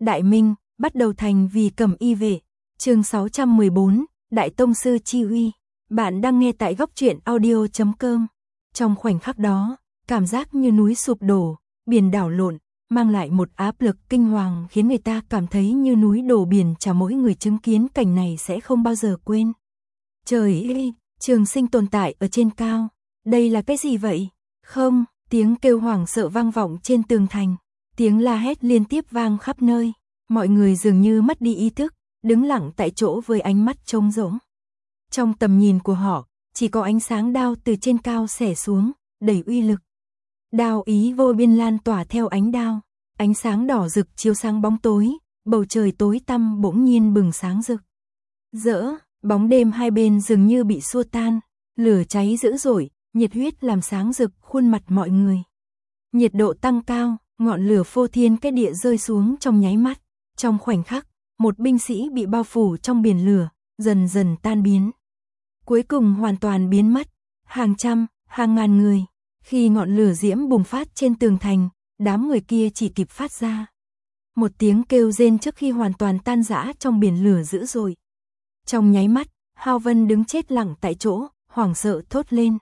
Đại Minh, bắt đầu thành vì Cẩm Y vệ. Chương 614, Đại Tông sư chi uy. Bạn đang nghe tại goctruyện.audio.com. Trong khoảnh khắc đó, cảm giác như núi sụp đổ, biển đảo lộn, mang lại một áp lực kinh hoàng khiến người ta cảm thấy như núi đổ biển, chả mỗi người chứng kiến cảnh này sẽ không bao giờ quên. Trời ơi, Trường Sinh tồn tại ở trên cao. Đây là cái gì vậy? Không, tiếng kêu hoảng sợ vang vọng trên tường thành. Tiếng la hét liên tiếp vang khắp nơi. Mọi người dường như mất đi ý thức, đứng lặng tại chỗ với ánh mắt trống rỗng. Trong tầm nhìn của họ, chỉ có ánh sáng đao từ trên cao xẻ xuống, đầy uy lực. Đao ý vô biên lan tỏa theo ánh đao. Ánh sáng đỏ rực chiếu sáng bóng tối, bầu trời tối tăm bỗng nhiên bừng sáng rực. Rỡ, bóng đêm hai bên dường như bị xua tan, lửa cháy dữ dội, nhiệt huyết làm sáng rực khuôn mặt mọi người. Nhiệt độ tăng cao, ngọn lửa phô thiên cái địa rơi xuống trong nháy mắt. Trong khoảnh khắc, một binh sĩ bị bao phủ trong biển lửa, dần dần tan biến. Cuối cùng hoàn toàn biến mất. Hàng trăm, hàng ngàn người. Khi ngọn lửa diễm bùng phát trên tường thành, đám người kia chỉ kịp phát ra một tiếng kêu rên trước khi hoàn toàn tan rã trong biển lửa dữ dội. Trong nháy mắt, Hao Vân đứng chết lặng tại chỗ, hoảng sợ thốt lên.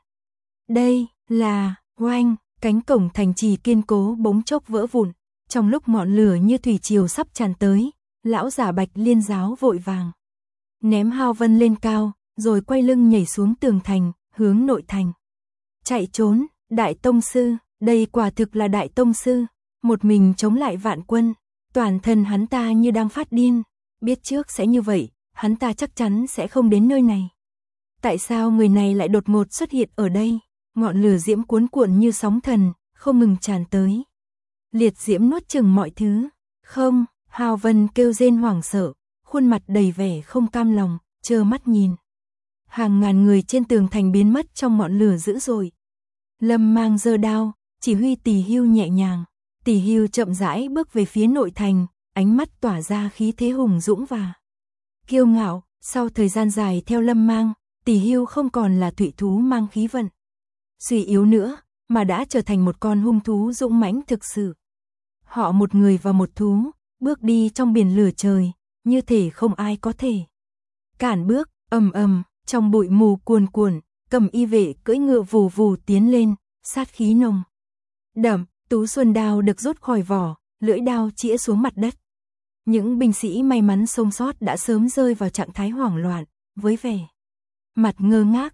Đây là, oanh, cánh cổng thành trì kiên cố bỗng chốc vỡ vụn. Trong lúc ngọn lửa như thủy triều sắp tràn tới, lão giả Bạch Liên giáo vội vàng ném Hao Vân lên cao, rồi quay lưng nhảy xuống tường thành, hướng nội thành. Chạy trốn, Đại Tông sư, đây quả thực là Đại Tông sư, một mình chống lại vạn quân, toàn thân hắn ta như đang phát điên, biết trước sẽ như vậy, hắn ta chắc chắn sẽ không đến nơi này. Tại sao người này lại đột ngột xuất hiện ở đây? Ngọn lửa diễm cuốn cuộn như sóng thần, không ngừng tràn tới. Liệt diễm nuốt chửng mọi thứ. Không, Hao Vân kêu rên hoảng sợ, khuôn mặt đầy vẻ không cam lòng, trơ mắt nhìn. Hàng ngàn người trên tường thành biến mất trong ngọn lửa dữ dội. Lâm Mang giơ đao, chỉ huy Tỷ Hưu nhẹ nhàng. Tỷ Hưu chậm rãi bước về phía nội thành, ánh mắt tỏa ra khí thế hùng dũng và kiêu ngạo. Sau thời gian dài theo Lâm Mang, Tỷ Hưu không còn là thủy thú mang khí vận suy yếu nữa, mà đã trở thành một con hung thú dũng mãnh thực sự. Họ một người và một thú, bước đi trong biển lửa trời, như thể không ai có thể cản bước. Ầm ầm, trong bụi mù cuồn cuộn, Cẩm Y vệ cưỡi ngựa vù vù tiến lên, sát khí nồng đậm. Tú Xuân đao được rút khỏi vỏ, lưỡi đao chĩa xuống mặt đất. Những binh sĩ may mắn sống sót đã sớm rơi vào trạng thái hoảng loạn, với vẻ mặt ngơ ngác.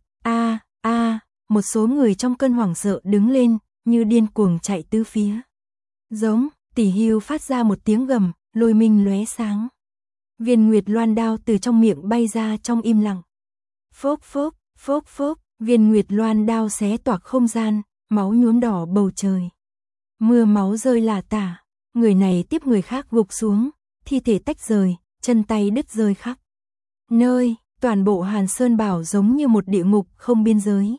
Một số người trong cơn hoảng sợ đứng lên, như điên cuồng chạy tứ phía. Giống, Tỷ Hưu phát ra một tiếng gầm, lôi minh lóe sáng. Viên Nguyệt Loan đao từ trong miệng bay ra trong im lặng. Phốc phốc, phốc phốc, viên Nguyệt Loan đao xé toạc không gian, máu nhuốm đỏ bầu trời. Mưa máu rơi lả tả, người này tiếp người khác gục xuống, thi thể tách rời, chân tay đứt rơi khắp nơi. Toàn bộ Hàn Sơn Bảo giống như một địa ngục không biên giới.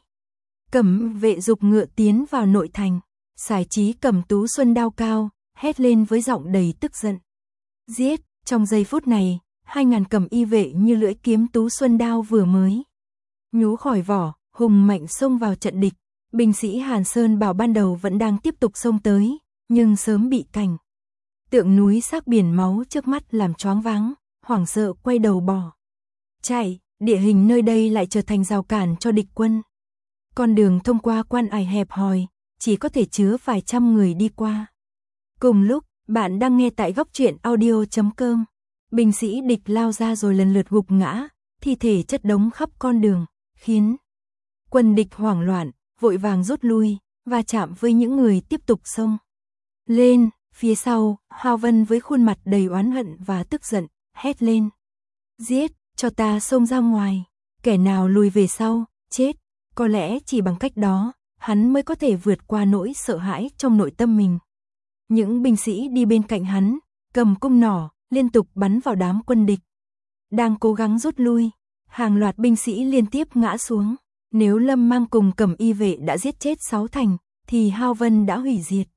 Cẩm vệ dục ngựa tiến vào nội thành, Sải Chí cầm Tú Xuân đao cao, hét lên với giọng đầy tức giận. Giết! Trong giây phút này, 2000 Cẩm Y vệ như lưỡi kiếm Tú Xuân đao vừa mới nhú khỏi vỏ, hùng mạnh xông vào trận địch. Binh sĩ Hàn Sơn Bảo ban đầu vẫn đang tiếp tục xông tới, nhưng sớm bị cảnh tượng núi sắc biển máu trước mắt làm choáng váng, hoảng sợ quay đầu bỏ chạy. Địa hình nơi đây lại trở thành rào cản cho địch quân. Con đường thông qua quan ải hẹp hòi, chỉ có thể chứa vài trăm người đi qua. Cùng lúc, bạn đang nghe tại goctruyện.audio.com. Binh sĩ địch lao ra rồi lần lượt gục ngã, thi thể chất đống khắp con đường, khiến quân địch hoảng loạn, vội vàng rút lui, và chạm với những người tiếp tục xông lên. Phía sau, Hao Vân với khuôn mặt đầy oán hận và tức giận, hét lên. Giết, cho ta xông ra ngoài, kẻ nào lùi về sau, chết. Có lẽ chỉ bằng cách đó, hắn mới có thể vượt qua nỗi sợ hãi trong nội tâm mình. Những binh sĩ đi bên cạnh hắn, cầm cung nỏ, liên tục bắn vào đám quân địch đang cố gắng rút lui. Hàng loạt binh sĩ liên tiếp ngã xuống. Nếu Lâm Mang cùng Cẩm Y vệ đã giết chết 6 thành, thì Hao Vân đã hủy diệt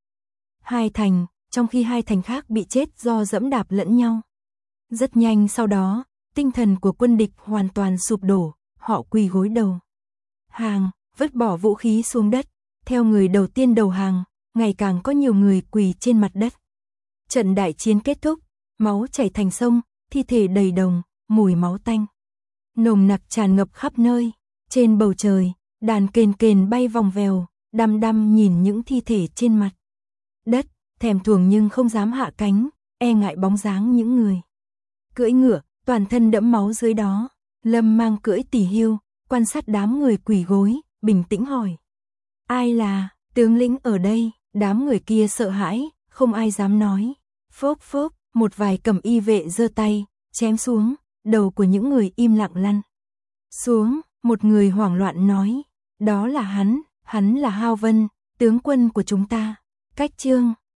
2 thành, trong khi 2 thành khác bị chết do dẫm đạp lẫn nhau. Rất nhanh sau đó, tinh thần của quân địch hoàn toàn sụp đổ, họ quỳ gối đầu hàng, vứt bỏ vũ khí xuống đất. Theo người đầu tiên đầu hàng, ngày càng có nhiều người quỳ trên mặt đất. Trận đại chiến kết thúc, máu chảy thành sông, thi thể đầy đồng, mùi máu tanh nồng nặc tràn ngập khắp nơi. Trên bầu trời, đàn kền kền bay vòng vèo, đăm đăm nhìn những thi thể trên mặt đất, thèm thuồng nhưng không dám hạ cánh, e ngại bóng dáng những người cưỡi ngựa, toàn thân đẫm máu dưới đó. Lâm Mang cưỡi tỳ hưu, quan sát đám người quỳ gối, bình tĩnh hỏi: ai là tướng lĩnh ở đây? Đám người kia sợ hãi, không ai dám nói. Phốc phốc, một vài cẩm y vệ giơ tay, chém xuống, đầu của những người im lặng lăn xuống. Một người hoảng loạn nói: đó là hắn là Hao Vân, tướng quân của chúng ta. Cách chương